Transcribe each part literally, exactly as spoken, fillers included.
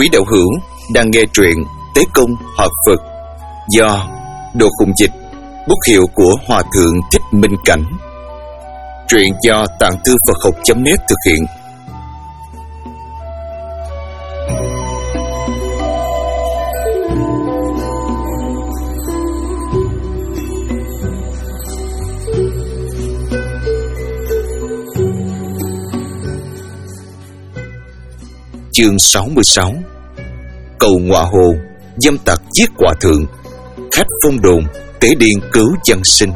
Quý đạo hữu đang nghe truyện Tế Công Hợp Phật do Đồ Khùng Dịch, bút hiệu của Hòa Thượng Thích Minh Cảnh. Truyện do Tạng Thư Phật Học chấm net thực hiện. Chương sáu mươi sáu. Cầu Ngọa Hồ, dâm tặc giết hòa thượng, khách phong đồn tế điên cứu dân sinh.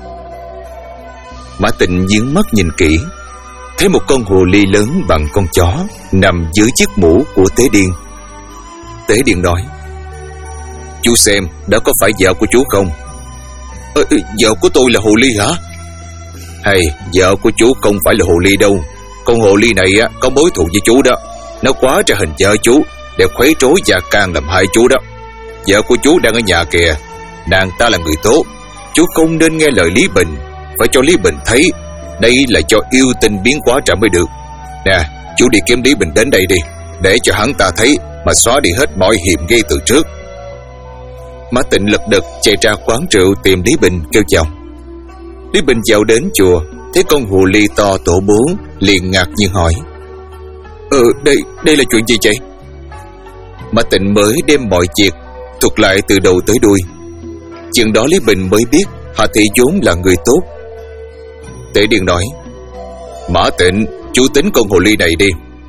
Mã Tịnh nhướng mắt nhìn kỹ, thấy một con hồ ly lớn bằng con chó nằm dưới chiếc mũ của tế điên. Tế điên nói: "Chú xem, đó có phải vợ của chú không?" Ờ, vợ của tôi là hồ ly hả? Hay, vợ của chú không phải là hồ ly đâu. Con hồ ly này á có mối thù với chú đó. Nó quá ra hình vợ chú để khuấy rối và can làm hại chú đó. Vợ của chú đang ở nhà kìa. Nàng ta là người tốt. Chú không nên nghe lời Lý Bình, phải cho Lý Bình thấy đây là cho yêu tinh biến hóa ra mới được. Nè, chú đi kiếm Lý Bình đến đây đi, để cho hắn ta thấy mà xóa đi hết mọi hiểm nghi từ trước. Mã Tịnh lật đật chạy ra quán rượu tìm Lý Bình kêu chào. Lý Bình dạo đến chùa, thấy con hồ ly to tổ bố, liền ngạc nhiên hỏi: Ờ, đây, đây là chuyện gì vậy? Mã Tịnh mới đem mọi việc thuật lại từ đầu tới đuôi. Chừng đó Lý Bình mới biết Hà Thị vốn là người tốt. Tế Điên nói: Mã Tịnh, chú tính con hồ ly này đi.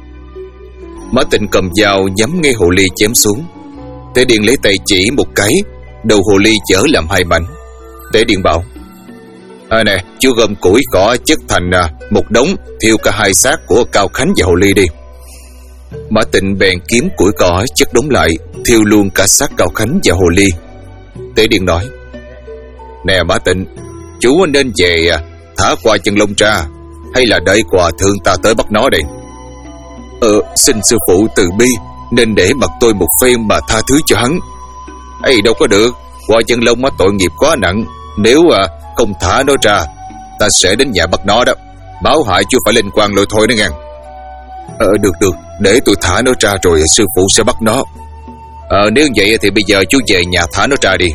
Mã Tịnh cầm dao nhắm ngay hồ ly chém xuống. Tế Điên lấy tay chỉ một cái, đầu hồ ly chở làm hai mảnh. Tế Điên bảo: À nè, chú gom củi cỏ chất thành à, một đống, thiêu cả hai xác của Cao Khánh và hồ ly đi. Mã Tịnh bèn kiếm củi cỏ chất đống lại, thiêu luôn cả xác Cao Khánh và hồ ly. Tế Điên nói: Nè Mã Tịnh, chú nên về à, thả qua chân lông ra, hay là đợi hòa thượng ta tới bắt nó đây? Ờ, xin sư phụ từ bi, nên để mặc tôi một phen mà tha thứ cho hắn. Ây, đâu có được, qua chân lông á tội nghiệp quá nặng. Nếu à, không thả nó ra, ta sẽ đến nhà bắt nó đó. Báo hại chú phải lên quan lôi thôi đó nghe. Ờ, được được, để tôi thả nó ra rồi sư phụ sẽ bắt nó. Ờ, nếu vậy thì bây giờ chú về nhà thả nó ra đi.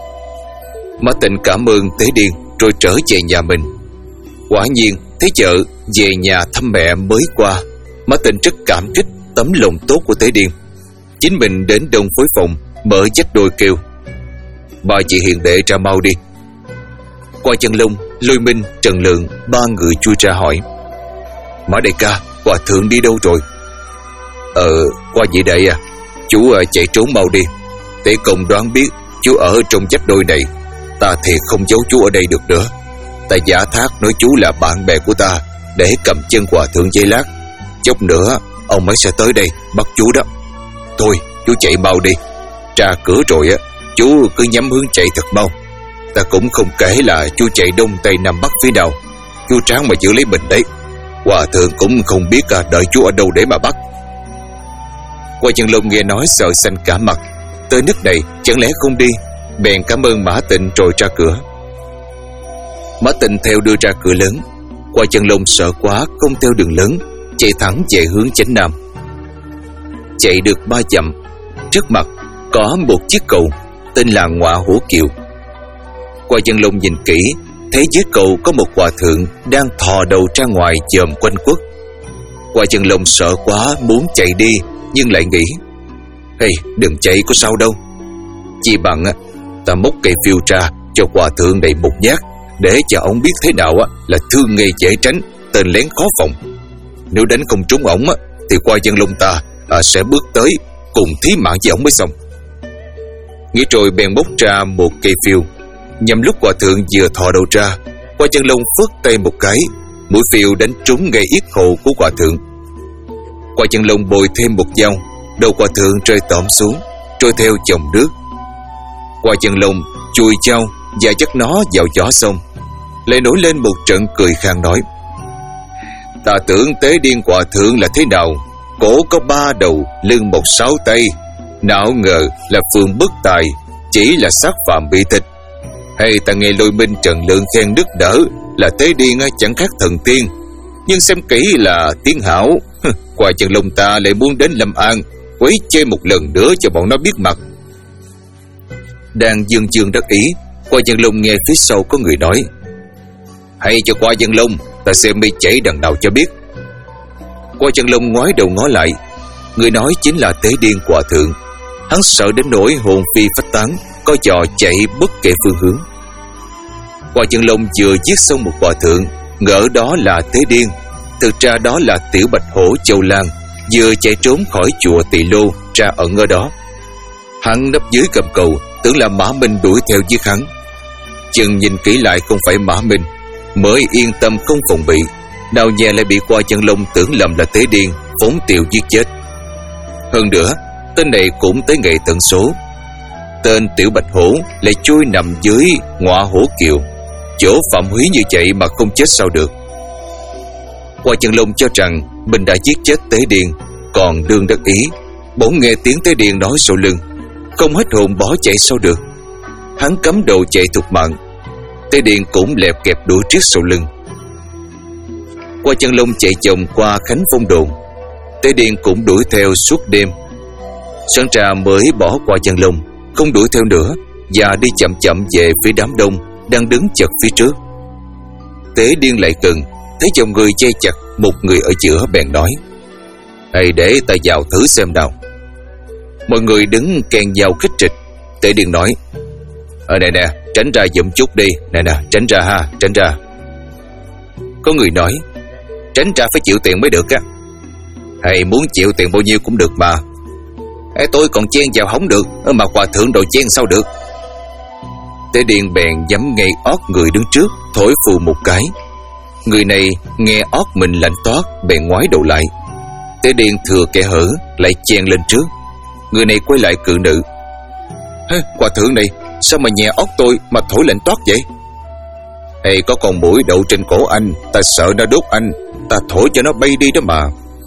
Mã Tịnh cảm ơn Tế Điên rồi trở về nhà mình. Quả nhiên thấy vợ về nhà thăm mẹ mới qua, Mã Tịnh rất cảm kích tấm lòng tốt của Tế Điên. Chính mình đến đông phối phòng, mở dách đôi kêu: Ba chị hiền đệ ra mau đi. Qua chân lông, Lôi Minh, Trần Lượng, ba người chui ra hỏi: Mã đại ca, hòa thượng đi đâu rồi? Ờ, qua vậy đệ à, chú à, chạy trốn mau đi. Tế Công đoán biết chú ở trong dách đôi này, ta thiệt không giấu chú ở đây được nữa. Ta giả thác nói chú là bạn bè của ta để cầm chân hòa thượng giây lát. Chốc nữa ông ấy sẽ tới đây bắt chú đó. Thôi chú chạy mau đi. Ra cửa rồi á, chú cứ nhắm hướng chạy thật mau. Ta cũng không kể là chú chạy đông tây nam bắc phía nào. Chú ráng mà giữ lấy mình đấy. Hòa thượng cũng không biết à, đợi chú ở đâu để mà bắt. Qua chân lông nghe nói sợ xanh cả mặt. Tới nước này chẳng lẽ không đi? Bèn cảm ơn Mã Tịnh rồi ra cửa. Mã Tịnh theo đưa ra cửa lớn. Qua chân lông sợ quá không theo đường lớn, chạy thẳng về hướng chánh nam. Chạy được ba dặm, trước mặt có một chiếc cầu tên là Ngọa Hổ Kiều. Qua chân lông nhìn kỹ, thấy dưới cầu có một hòa thượng đang thò đầu ra ngoài dòm quanh quất. Qua chân lông sợ quá muốn chạy đi, nhưng lại nghĩ: Hey, đừng chạy có sao đâu. Chỉ bằng ta móc cây phiêu ra cho hòa thượng này một nhát, để cho ông biết thế nào là thương nghề dễ tránh, tên lén khó phòng. Nếu đánh không trúng ổng thì qua chân lông ta à, sẽ bước tới cùng thí mạng với ổng mới xong. Nghĩ rồi bèn bốc ra một cây phiêu. Nhằm lúc hòa thượng vừa thò đầu ra, qua chân lông phất tay một cái, mũi phiêu đánh trúng ngay yết hầu của hòa thượng. Qua chân lông bồi thêm một dao, đầu hòa thượng rơi tõm xuống, trôi theo dòng nước. Qua chân lông chùi dao và chất nó vào gió sông, lại nổi lên một trận cười khang nói: Ta tưởng Tế Điên hòa thượng là thế nào, cổ có ba đầu, lưng một sáu tay, nào ngờ là phường bất tài, chỉ là xác phàm bị thịt. Hay ta nghe Lôi Minh, Trần Lượng khen đức đỡ là Tế Điên chẳng khác thần tiên, nhưng xem kỹ là Tiến Hảo. Qua chân lông ta lại muốn đến Lâm An, quấy chơi một lần nữa cho bọn nó biết mặt. Đang dương dương đắc ý, Qua Chân Long nghe phía sau có người nói: Hay cho Qua Chân Long, ta xem mi chảy đằng nào cho biết. Qua Chân Long ngoái đầu ngó lại, người nói chính là Tế Điên Hòa Thượng. Hắn sợ đến nỗi hồn phi phách tán, co giò chạy bất kể phương hướng. Qua Chân Long vừa giết xong một hòa thượng, ngỡ đó là Tế Điên, thực ra đó là Tiểu Bạch Hổ Châu Lan, vừa chạy trốn khỏi chùa Tỳ Lô ra ẩn ở đó. Hắn nấp dưới gầm cầu, tưởng là Mã Minh đuổi theo giết hắn. Chừng nhìn kỹ lại không phải Mã Minh, mới yên tâm không phòng bị, nào nhà lại bị Qua Chân Long tưởng lầm là Tế Điên, phóng tiệu giết chết. Hơn nữa, tên này cũng tới ngày tận số. Tên Tiểu Bạch Hổ lại chui nằm dưới Ngọa Hổ Kiều, chỗ phạm húy như vậy mà không chết sao được. Qua Chân Long cho rằng mình đã giết chết Tế Điên, còn đương đắc ý, bỗng nghe tiếng Tế Điên nói sau lưng, không hết hồn bỏ chạy sao được. Hắn cắm đầu chạy thục mạng, Tế Điên cũng lẹp kẹp đuổi trước sau lưng. Qua Chân Long chạy vòng qua Khánh Phong Đồn, Tế Điên cũng đuổi theo suốt đêm. Sáng ra mới bỏ Qua Chân Long, không đuổi theo nữa, và đi chậm chậm về phía đám đông đang đứng chật phía trước. Tế Điên lại gần, thấy dòng người dây chặt, một người ở giữa bèn nói: Hãy để ta vào thử xem nào. Mọi người đứng kèn vào khích trịch. Tế Điên nói: Ở đây nè, tránh ra giùm chút đi. Nè nè, tránh ra ha, tránh ra. Có người nói: Tránh ra phải chịu tiền mới được á. Hay muốn chịu tiền bao nhiêu cũng được mà. Ê, tôi còn chen vào không được, mà hòa thượng đồ chen sao được. Tế Điên bèn nhắm ngay ót người đứng trước, thổi phù một cái. Người này nghe ót mình lạnh toát, bèn ngoái đầu lại. Tế Điên thừa kẻ hở, lại chen lên trước. Người này quay lại cự nữ: Hê, hòa thượng này, sao mà nhẹ ót tôi mà thổi lạnh toát vậy? Ê, có con muỗi đậu trên cổ anh, ta sợ nó đốt anh, ta thổi cho nó bay đi đó mà.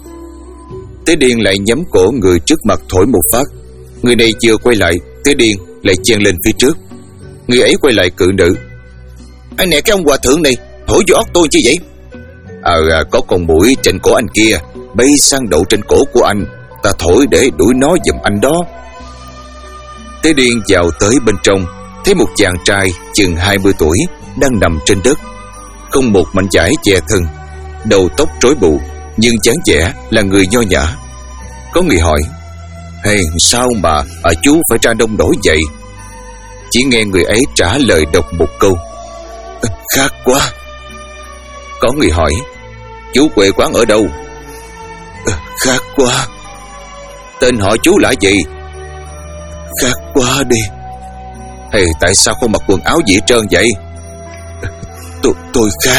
Tế Điên lại nhắm cổ người trước mặt thổi một phát. Người này chưa quay lại, Tế Điên lại chen lên phía trước. Người ấy quay lại cự nữ: Anh nè, cái ông hòa thượng này thổi vô óc tôi chứ vậy? Ờ à, có con muỗi trên cổ anh kia bay sang đậu trên cổ của anh, ta thổi để đuổi nó giùm anh đó. Tế Điên vào tới bên trong, thấy một chàng trai chừng hai mươi tuổi đang nằm trên đất, không một mảnh vải che thân, đầu tóc rối bù, nhưng dáng vẻ là người nho nhã. Có người hỏi: Hey, sao mà ở chú phải ra đông nổi vậy? Chỉ nghe người ấy trả lời độc một câu: Khát quá. Có người hỏi: Chú quê quán ở đâu? Khát quá. Tên họ chú là gì? Khát quá đi. Hey, tại sao không mặc quần áo gì hết trơn vậy? Tôi, tôi khát.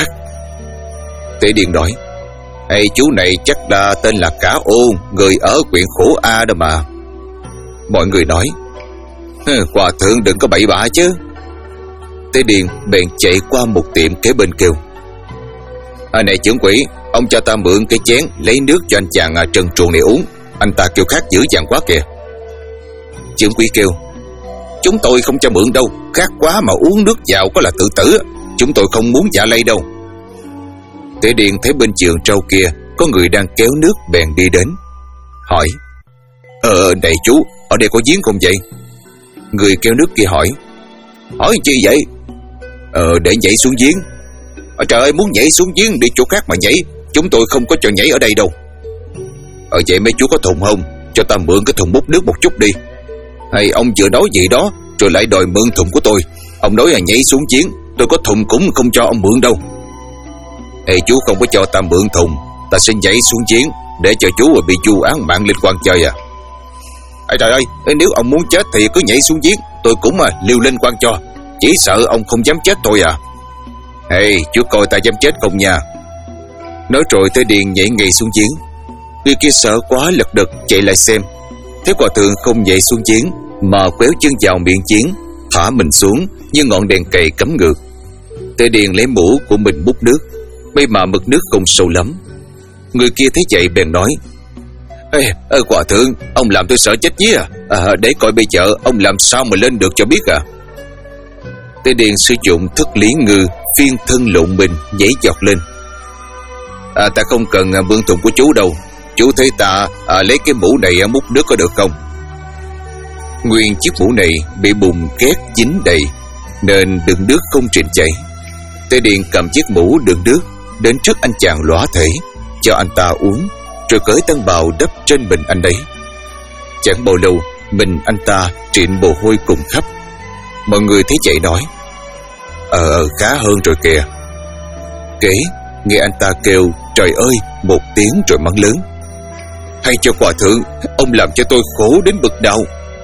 Tế Điên nói: Hey, chú này chắc là tên là Cả Ôn, người ở huyện Khổ A đó mà. Mọi người nói: Hòa thượng đừng có bậy bạ chứ. Tế Điên bèn chạy qua một tiệm kế bên kêu: À này trưởng quỹ, ông cho ta mượn cái chén lấy nước cho anh chàng trần truồng này uống, anh ta kêu khát dữ dằn quá kìa. Trưởng quỹ kêu: Chúng tôi không cho mượn đâu, khát quá mà uống nước vào có là tự tử, chúng tôi không muốn dạ lây đâu. Tế Điên thấy bên vườn trâu kia có người đang kéo nước bèn đi đến, hỏi: Ờ này chú, ở đây có giếng không vậy? Người kéo nước kia hỏi: Hỏi chi vậy? Ờ để nhảy xuống giếng. Ờ trời ơi, muốn nhảy xuống giếng đi chỗ khác mà nhảy, chúng tôi không có cho nhảy ở đây đâu. Ờ vậy mấy chú có thùng không? Cho ta mượn cái thùng múc nước một chút đi. Hay ông vừa nói gì đó rồi lại đòi mượn thùng của tôi. Ông nói là nhảy xuống giếng, tôi có thùng cũng không cho ông mượn đâu. Ê chú không có cho ta mượn thùng, ta sẽ nhảy xuống giếng để cho chú bị vu án mạng liên quan chơi à. Ê trời ơi, nếu ông muốn chết thì cứ nhảy xuống giếng, tôi cũng mà liều lên quan cho. Chỉ sợ ông không dám chết thôi à. Ê chú coi ta dám chết không nha. Nói rồi Tế Điên nhảy ngay xuống giếng. Người kia sợ quá lật đật chạy lại xem, thấy hòa thượng không nhảy xuống giếng mà quéo chân vào miệng giếng, thả mình xuống như ngọn đèn cầy cắm ngược. Tế Điên lấy mũ của mình múc nước, may mà mực nước không sâu lắm. Người kia thấy vậy bèn nói: Ê, ê hòa thượng, ông làm tôi sợ chết nhí à. à Để coi bây giờ ông làm sao mà lên được cho biết à. Tế Điên sử dụng thức lý ngư phiên thân lộn mình nhảy giọt lên: À ta không cần mượn thùng của chú đâu, Chú thấy ta à, lấy cái mũ này múc nước có được không? Nguyên chiếc mũ này bị bùn két dính đầy nên đựng nước không trình chảy. Tế Điền cầm chiếc mũ đựng nước đến trước anh chàng lõa thể, cho anh ta uống, rồi cởi tăng bào đắp trên mình anh ấy. Chẳng bao lâu, mình anh ta trịn mồ hôi cùng khắp. Mọi người thấy vậy nói: Ờ khá hơn rồi kìa. Kể nghe anh ta kêu trời ơi một tiếng rồi mắng lớn: Hay cho hòa thượng, ông làm cho tôi khổ đến bực nào.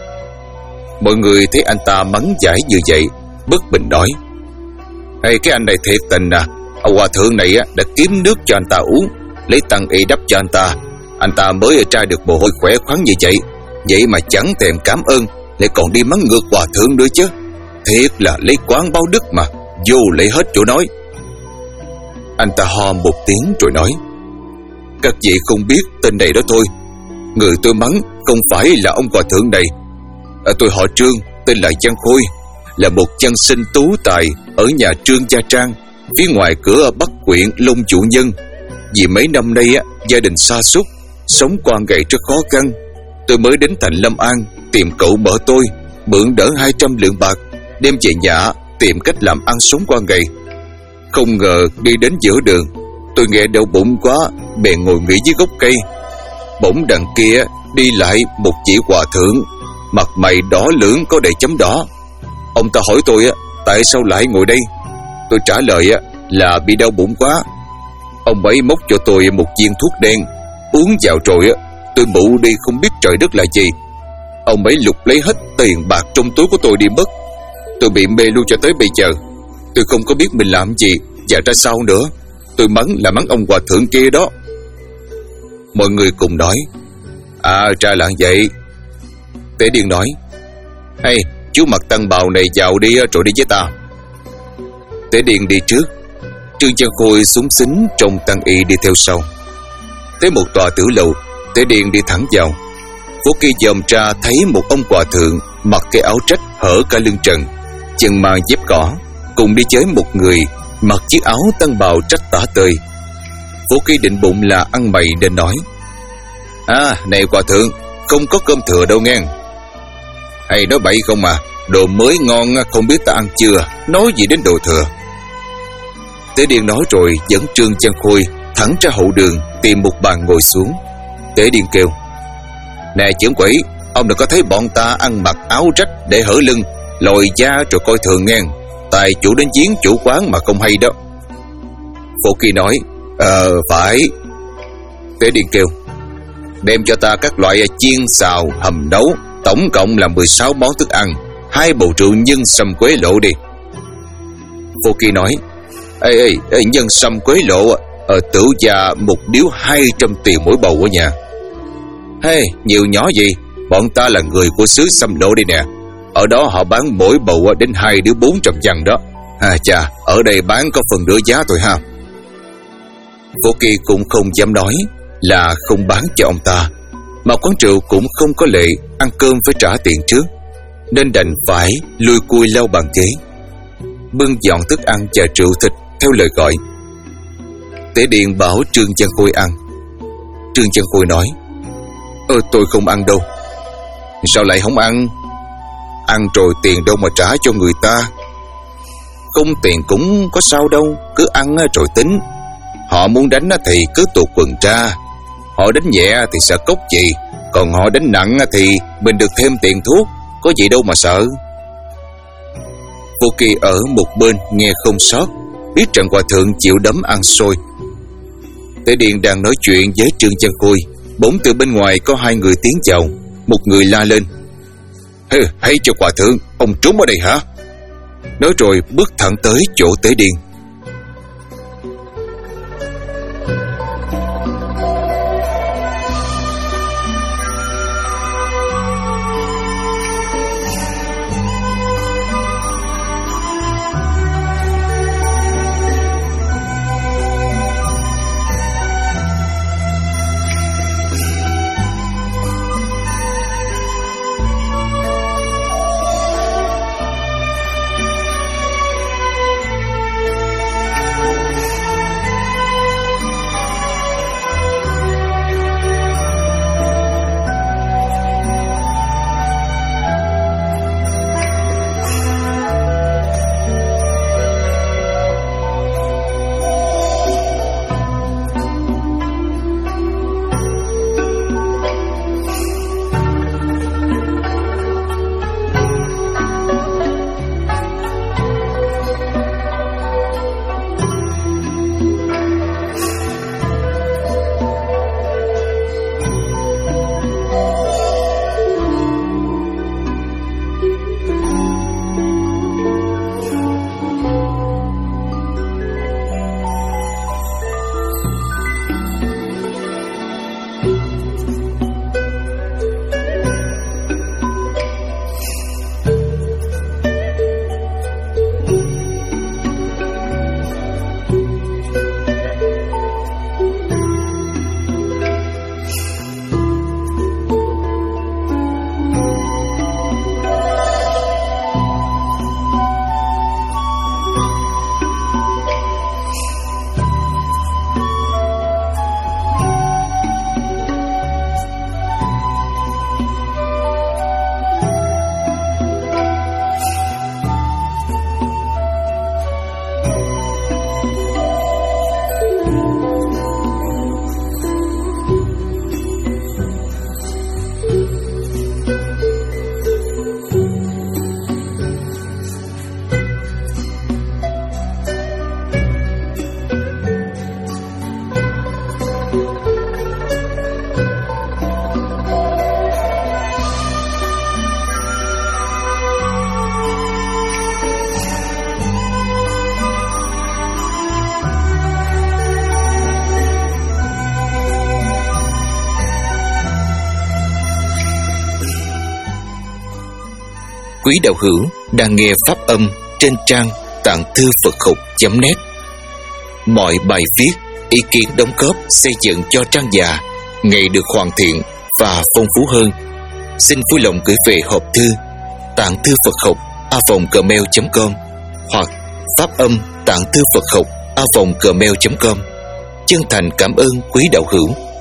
Mọi người thấy anh ta mắng giải như vậy, bất bình nói: Hay cái anh này thiệt tình à, ông hòa thượng này đã kiếm nước cho anh ta uống, lấy tăng y đắp cho anh ta, anh ta mới ra được mồ hôi khỏe khoắn như vậy. Vậy mà chẳng thèm cảm ơn, lại còn đi mắng ngược hòa thượng nữa chứ. Thiệt là lấy quán báo đức mà, vô lấy hết chỗ nói. Anh ta ho một tiếng rồi nói: Các vị không biết tên này đó thôi. Người tôi mắng không phải là ông hòa thượng này. à, Tôi họ Trương, tên là Giang Khôi, là một chân sinh tú tài ở nhà Trương Gia Trang, phía ngoài cửa Bắc huyện Long Chủ Nhân. Vì mấy năm nay á, gia đình sa sút, sống qua ngày rất khó khăn. Tôi mới đến thành Lâm An tìm cậu mở tôi, mượn đỡ hai trăm lượng bạc, đem về nhà tìm cách làm ăn sống qua ngày. Không ngờ đi đến giữa đường, tôi nghe đau bụng quá, bèn ngồi nghỉ dưới gốc cây. Bỗng đằng kia đi lại một vị hòa thượng, mặt mày đỏ lưỡng có đầy chấm đỏ. Ông ta hỏi tôi á, tại sao lại ngồi đây? Tôi trả lời á, là bị đau bụng quá. Ông ấy móc cho tôi một viên thuốc đen, uống vào rồi á, tôi mụ đi không biết trời đất là gì. Ông ấy lục lấy hết tiền bạc trong túi của tôi đi mất. Tôi bị mê luôn cho tới bây giờ. Tôi không có biết mình làm gì và ra sao nữa. Tôi mắng là mắng ông hòa thượng kia đó. Mọi người cùng nói: À ra là vậy. Tế Điền nói: Hay chú mặc tăng bào này vào đi rồi đi với ta. Tế Điền đi trước, Trương Giang Khôi súng xính trong tăng y đi theo sau. Tới một tòa tử lầu, Tế Điền đi thẳng vào. Vô Kỳ dòm ra thấy một ông hòa thượng mặc cái áo trách hở cả lưng trần, chân mang dép cỏ, cùng đi với một người mặc chiếc áo tăng bào trách tả tơi. Vô Kỳ định bụng là ăn mày nên nói: À này hòa thượng, không có cơm thừa đâu nghe. Hay nói bậy không à, đồ mới ngon không biết ta ăn chưa, nói gì đến đồ thừa. Tế Điền nói rồi dẫn Trương Giang Khôi thẳng ra hậu đường tìm một bàn ngồi xuống. Tế Điền kêu: Nè trưởng quỷ, ông đừng có thấy bọn ta ăn mặc áo rách để hở lưng, lòi da rồi coi thường nghe. Tài chủ đến giếng chủ quán mà không hay đó. Phổ Kỳ nói: Ờ phải. Tế Điền kêu: Đem cho ta các loại chiên xào hầm nấu, tổng cộng là mười sáu món thức ăn, hai bầu rượu nhân sâm quế lộ đi. Phổ Kỳ nói: Ê ê, ê nhân sâm quế lộ ở Tửu Gia một điếu hai trăm tiền mỗi bầu ở nhà. Hey, nhiều nhỏ gì, bọn ta là người của xứ Sâm Lộ đây nè. Ở đó họ bán mỗi bầu đến hai điếu bốn trăm văn đó. À chà, ở đây bán có phần nửa giá thôi ha. Phổ Kỳ cũng không dám nói là không bán cho ông ta, mà quán rượu cũng không có lệ ăn cơm phải trả tiền trước, nên đành phải lùi cui lau bàn ghế, bưng dọn thức ăn và rượu thịt theo lời gọi. Tế Điền bảo Trương Giang Khôi ăn. Trương Giang Khôi nói: Ơ tôi không ăn đâu. Sao lại không ăn? Ăn rồi tiền đâu mà trả cho người ta. Không tiền cũng có sao đâu, cứ ăn rồi tính. Họ muốn đánh thì cứ tuột quần ra. Họ đánh nhẹ thì sợ cốc gì, còn họ đánh nặng thì mình được thêm tiền thuốc, có gì đâu mà sợ. Vô Kỳ ở một bên nghe không sót, biết Trần Hòa Thượng chịu đấm ăn xôi. Tế Điền đang nói chuyện với Trương Giang Khôi, bỗng từ bên ngoài có hai người tiến vào. Một người la lên: Hê, hay cho Hòa Thượng, ông trốn ở đây hả? Nói rồi bước thẳng tới chỗ Tế Điền. quý đạo hữu đang nghe pháp âm trên trang tạng thư Phật học chấm net. Mọi bài viết, ý kiến đóng góp xây dựng cho trang già ngày được hoàn thiện và phong phú hơn, xin vui lòng gửi về hộp thư tạng thư Phật học a vòng gmail chấm com hoặc pháp âm tạng thư Phật học a vòng gmail chấm com. Chân thành cảm ơn quý đạo hữu.